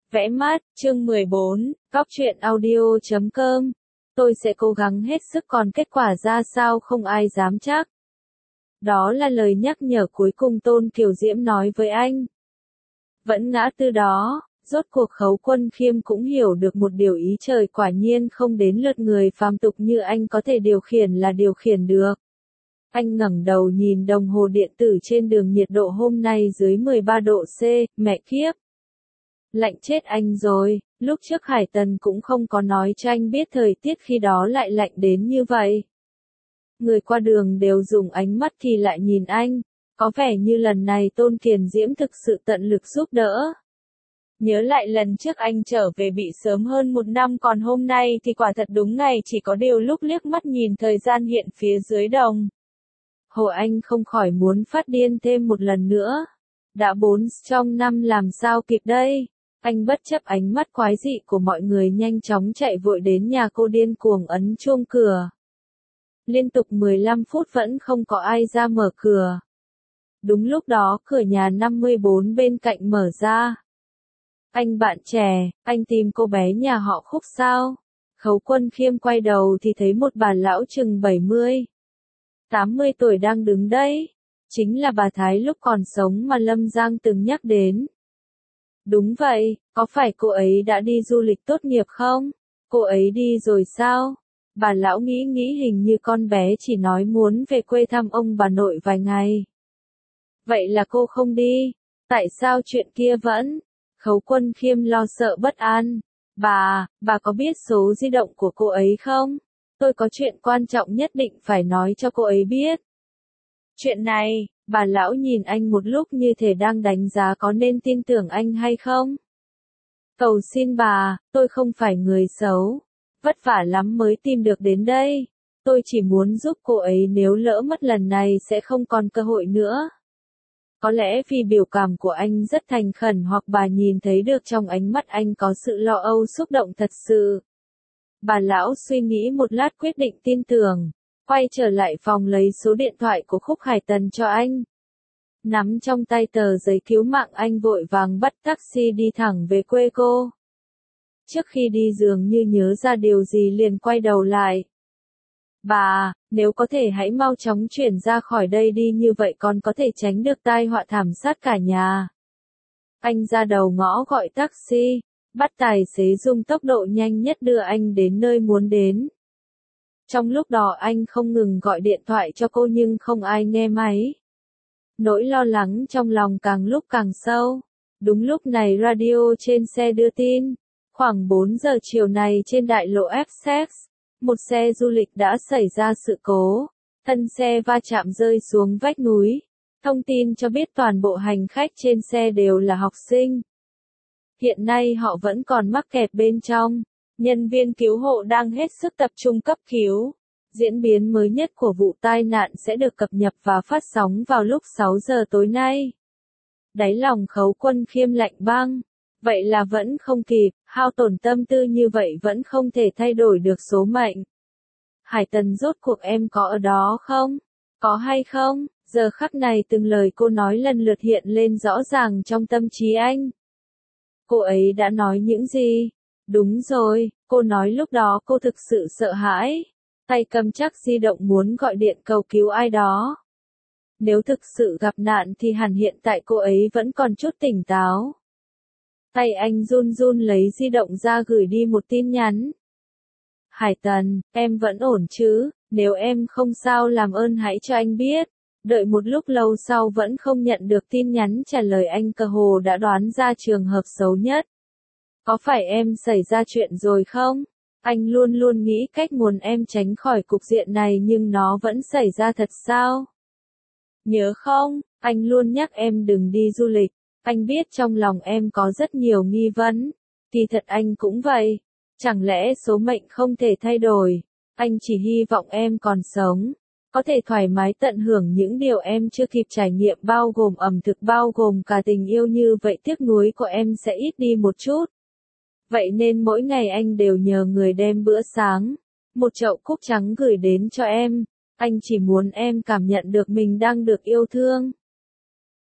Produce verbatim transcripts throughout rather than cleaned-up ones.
Vẽ mắt, chương mười bốn, góc truyện audio chấm com. Tôi sẽ cố gắng hết sức còn kết quả ra sao không ai dám chắc. Đó là lời nhắc nhở cuối cùng Tôn Kiều Diễm nói với anh. Vẫn ngã tư đó, rốt cuộc Khấu Quân Khiêm cũng hiểu được một điều ý trời quả nhiên không đến lượt người phàm tục như anh có thể điều khiển là điều khiển được. Anh ngẩng đầu nhìn đồng hồ điện tử trên đường, nhiệt độ hôm nay dưới mười ba độ C, mẹ kiếp. Lạnh chết anh rồi, lúc trước Hải Tần cũng không có nói cho anh biết thời tiết khi đó lại lạnh đến như vậy. Người qua đường đều dùng ánh mắt thì lại nhìn anh, có vẻ như lần này Tôn Kiều Diễm thực sự tận lực giúp đỡ. Nhớ lại lần trước anh trở về bị sớm hơn một năm, còn hôm nay thì quả thật đúng ngày, chỉ có điều lúc liếc mắt nhìn thời gian hiện phía dưới đồng hồ anh không khỏi muốn phát điên thêm một lần nữa. Đã bốn trong năm làm sao kịp đây? Anh bất chấp ánh mắt quái dị của mọi người nhanh chóng chạy vội đến nhà cô, điên cuồng ấn chuông cửa. Liên tục mười lăm phút vẫn không có ai ra mở cửa. Đúng lúc đó cửa nhà năm mươi bốn bên cạnh mở ra. Anh bạn trẻ, anh tìm cô bé nhà họ Khúc sao? Khấu Quân Khiêm quay đầu thì thấy một bà lão chừng bảy mươi, tám mươi tuổi đang đứng đấy. Chính là bà Thái lúc còn sống mà Lâm Giang từng nhắc đến. Đúng vậy, có phải cô ấy đã đi du lịch tốt nghiệp không? Cô ấy đi rồi sao? Bà lão nghĩ nghĩ hình như con bé chỉ nói muốn về quê thăm ông bà nội vài ngày. Vậy là cô không đi? Tại sao chuyện kia vẫn? Khấu Quân Khiêm lo sợ bất an. Bà, bà có biết số di động của cô ấy không? Tôi có chuyện quan trọng nhất định phải nói cho cô ấy biết. Chuyện này, bà lão nhìn anh một lúc như thể đang đánh giá có nên tin tưởng anh hay không. Cầu xin bà, tôi không phải người xấu. Vất vả lắm mới tìm được đến đây. Tôi chỉ muốn giúp cô ấy, nếu lỡ mất lần này sẽ không còn cơ hội nữa. Có lẽ vì biểu cảm của anh rất thành khẩn, hoặc bà nhìn thấy được trong ánh mắt anh có sự lo âu xúc động thật sự. Bà lão suy nghĩ một lát quyết định tin tưởng. Quay trở lại phòng lấy số điện thoại của Khúc Hải Tần cho anh. Nắm trong tay tờ giấy cứu mạng, anh vội vàng bắt taxi đi thẳng về quê cô. Trước khi đi dường như nhớ ra điều gì liền quay đầu lại. Bà, nếu có thể hãy mau chóng chuyển ra khỏi đây đi, như vậy còn có thể tránh được tai họa thảm sát cả nhà. Anh ra đầu ngõ gọi taxi, bắt tài xế dùng tốc độ nhanh nhất đưa anh đến nơi muốn đến. Trong lúc đó anh không ngừng gọi điện thoại cho cô nhưng không ai nghe máy. Nỗi lo lắng trong lòng càng lúc càng sâu. Đúng lúc này radio trên xe đưa tin. Khoảng bốn giờ chiều này trên đại lộ Essex, một xe du lịch đã xảy ra sự cố. Thân xe va chạm rơi xuống vách núi. Thông tin cho biết toàn bộ hành khách trên xe đều là học sinh. Hiện nay họ vẫn còn mắc kẹt bên trong. Nhân viên cứu hộ đang hết sức tập trung cấp cứu. Diễn biến mới nhất của vụ tai nạn sẽ được cập nhật và phát sóng vào lúc sáu giờ tối nay. Đáy lòng Khấu Quân Khiêm lạnh băng. Vậy là vẫn không kịp, hao tổn tâm tư như vậy vẫn không thể thay đổi được số mệnh. Hải Tần, rốt cuộc em có ở đó không? Có hay không? Giờ khắc này từng lời cô nói lần lượt hiện lên rõ ràng trong tâm trí anh. Cô ấy đã nói những gì? Đúng rồi, cô nói lúc đó cô thực sự sợ hãi. Tay cầm chắc di động muốn gọi điện cầu cứu ai đó. Nếu thực sự gặp nạn thì hẳn hiện tại cô ấy vẫn còn chút tỉnh táo. Tay anh run run lấy di động ra gửi đi một tin nhắn. Hải Tần, em vẫn ổn chứ? Nếu em không sao làm ơn hãy cho anh biết. Đợi một lúc lâu sau vẫn không nhận được tin nhắn trả lời, anh cơ hồ đã đoán ra trường hợp xấu nhất. Có phải em xảy ra chuyện rồi không? Anh luôn luôn nghĩ cách muốn em tránh khỏi cục diện này nhưng nó vẫn xảy ra thật sao? Nhớ không, anh luôn nhắc em đừng đi du lịch. Anh biết trong lòng em có rất nhiều nghi vấn. Kỳ thật anh cũng vậy. Chẳng lẽ số mệnh không thể thay đổi? Anh chỉ hy vọng em còn sống. Có thể thoải mái tận hưởng những điều em chưa kịp trải nghiệm, bao gồm ẩm thực, bao gồm cả tình yêu, như vậy tiếc nuối của em sẽ ít đi một chút. Vậy nên mỗi ngày anh đều nhờ người đem bữa sáng, một chậu cúc trắng gửi đến cho em. Anh chỉ muốn em cảm nhận được mình đang được yêu thương.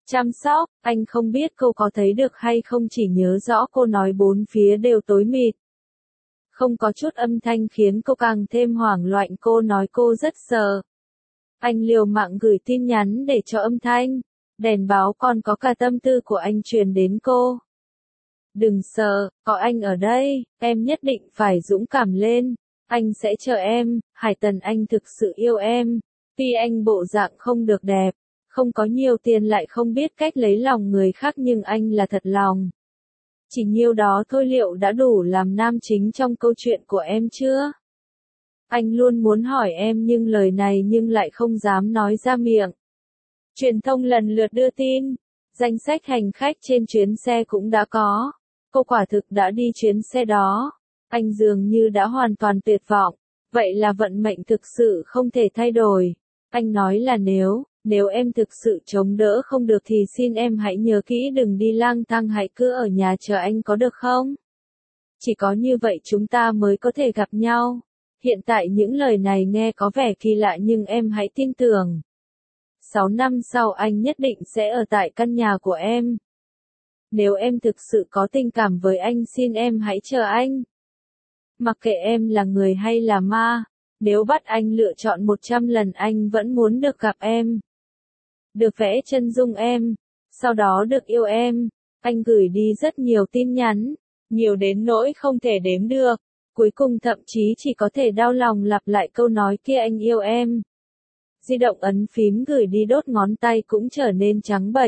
chăm sóc. Anh không biết cô có thấy được hay không, chỉ nhớ rõ cô nói bốn phía đều tối mịt. Không có chút âm thanh khiến cô càng thêm hoảng loạn, cô nói cô rất sợ. Anh liều mạng gửi tin nhắn để cho âm thanh, đèn báo còn có cả tâm tư của anh truyền đến cô. Đừng sợ, có anh ở đây, em nhất định phải dũng cảm lên. Anh sẽ chờ em, Hải Tần, anh thực sự yêu em. Tuy anh bộ dạng không được đẹp, không có nhiều tiền, lại không biết cách lấy lòng người khác, nhưng anh là thật lòng. Chỉ nhiêu đó thôi liệu đã đủ làm nam chính trong câu chuyện của em chưa? Anh luôn muốn hỏi em nhưng lời này nhưng lại không dám nói ra miệng. Truyền thông lần lượt đưa tin, danh sách hành khách trên chuyến xe cũng đã có. Cô quả thực đã đi chuyến xe đó. Anh dường như đã hoàn toàn tuyệt vọng. Vậy là vận mệnh thực sự không thể thay đổi. Anh nói là nếu, nếu em thực sự chống đỡ không được thì xin em hãy nhớ kỹ, đừng đi lang thang, hãy cứ ở nhà chờ anh, có được không? Chỉ có như vậy chúng ta mới có thể gặp nhau. Hiện tại những lời này nghe có vẻ kỳ lạ nhưng em hãy tin tưởng. Sáu năm sau anh nhất định sẽ ở tại căn nhà của em. Nếu em thực sự có tình cảm với anh, xin em hãy chờ anh. Mặc kệ em là người hay là ma, nếu bắt anh lựa chọn một trăm lần anh vẫn muốn được gặp em. Được vẽ chân dung em, sau đó được yêu em. Anh gửi đi rất nhiều tin nhắn, nhiều đến nỗi không thể đếm được. Cuối cùng thậm chí chỉ có thể đau lòng lặp lại câu nói kia, anh yêu em. Di động ấn phím gửi đi, đốt ngón tay cũng trở nên trắng bệch.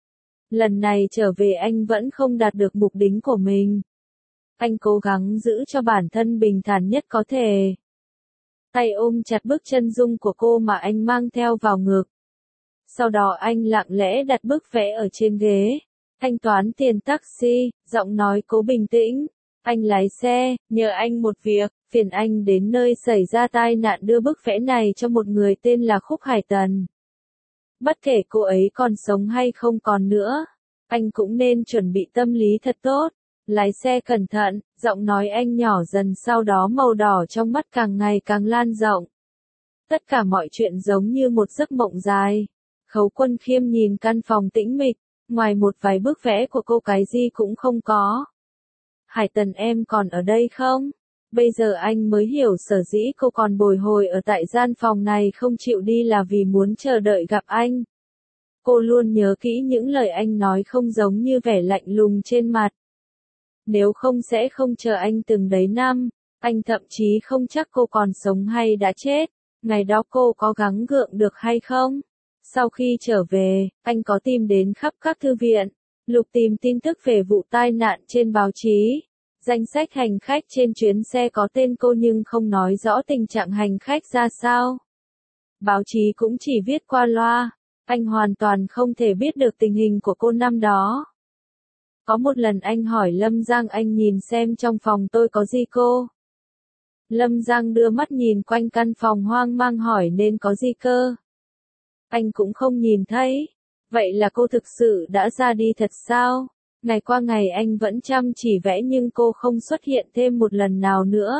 Lần này trở về anh vẫn không đạt được mục đích của mình. Anh cố gắng giữ cho bản thân bình thản nhất có thể. Tay ôm chặt bức chân dung của cô mà anh mang theo vào ngực. Sau đó anh lặng lẽ đặt bức vẽ ở trên ghế. Thanh toán tiền taxi, giọng nói cố bình tĩnh. Anh lái xe, nhờ anh một việc, phiền anh đến nơi xảy ra tai nạn đưa bức vẽ này cho một người tên là Khúc Hải Tần. Bất kể cô ấy còn sống hay không còn nữa, anh cũng nên chuẩn bị tâm lý thật tốt. Lái xe cẩn thận, giọng nói anh nhỏ dần, sau đó màu đỏ trong mắt càng ngày càng lan rộng. Tất cả mọi chuyện giống như một giấc mộng dài. Khấu Quân Khiêm nhìn căn phòng tĩnh mịch, ngoài một vài bức vẽ của cô cái gì cũng không có. Hải Tần, em còn ở đây không? Bây giờ anh mới hiểu sở dĩ cô còn bồi hồi ở tại gian phòng này không chịu đi là vì muốn chờ đợi gặp anh. Cô luôn nhớ kỹ những lời anh nói, không giống như vẻ lạnh lùng trên mặt. Nếu không sẽ không chờ anh từng đấy năm. Anh thậm chí không chắc cô còn sống hay đã chết. Ngày đó cô có gắng gượng được hay không? Sau khi trở về, anh có tìm đến khắp các thư viện, lục tìm tin tức về vụ tai nạn trên báo chí. Danh sách hành khách trên chuyến xe có tên cô nhưng không nói rõ tình trạng hành khách ra sao. Báo chí cũng chỉ viết qua loa. Anh hoàn toàn không thể biết được tình hình của cô năm đó. Có một lần anh hỏi Lâm Giang, anh nhìn xem trong phòng tôi có gì cô. Lâm Giang đưa mắt nhìn quanh căn phòng hoang mang hỏi nên có gì cơ. Anh cũng không nhìn thấy. Vậy là cô thực sự đã ra đi thật sao? Ngày qua ngày anh vẫn chăm chỉ vẽ nhưng cô không xuất hiện thêm một lần nào nữa.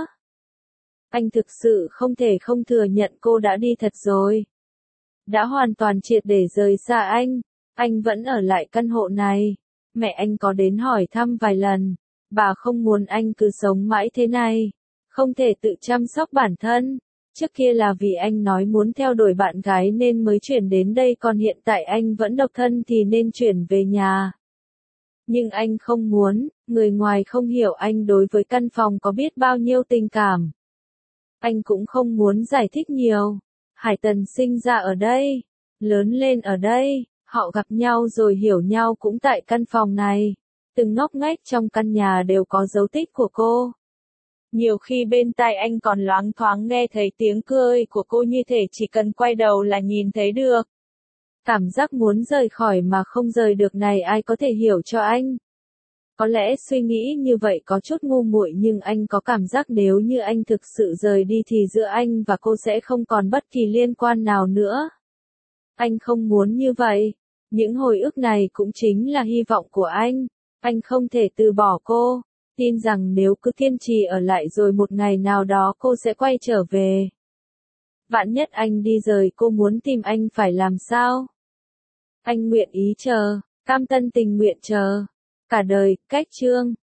Anh thực sự không thể không thừa nhận cô đã đi thật rồi. Đã hoàn toàn triệt để rời xa anh. Anh vẫn ở lại căn hộ này. Mẹ anh có đến hỏi thăm vài lần. Bà không muốn anh cứ sống mãi thế này. Không thể tự chăm sóc bản thân. Trước kia là vì anh nói muốn theo đuổi bạn gái nên mới chuyển đến đây, còn hiện tại anh vẫn độc thân thì nên chuyển về nhà. Nhưng anh không muốn, người ngoài không hiểu anh đối với căn phòng có biết bao nhiêu tình cảm. Anh cũng không muốn giải thích nhiều. Hải Tần sinh ra ở đây, lớn lên ở đây, họ gặp nhau rồi hiểu nhau cũng tại căn phòng này. Từng ngóc ngách trong căn nhà đều có dấu tích của cô. Nhiều khi bên tai anh còn loáng thoáng nghe thấy tiếng cười của cô, như thể chỉ cần quay đầu là nhìn thấy được. Cảm giác muốn rời khỏi mà không rời được này ai có thể hiểu cho anh. Có lẽ suy nghĩ như vậy có chút ngu muội, nhưng anh có cảm giác nếu như anh thực sự rời đi thì giữa anh và cô sẽ không còn bất kỳ liên quan nào nữa. Anh không muốn như vậy. Những hồi ức này cũng chính là hy vọng của anh. Anh không thể từ bỏ cô. Tin rằng nếu cứ kiên trì ở lại rồi một ngày nào đó cô sẽ quay trở về. Vạn nhất anh đi rời, cô muốn tìm anh phải làm sao? Anh nguyện ý chờ, cam tân tình nguyện chờ. Cả đời, cách chương.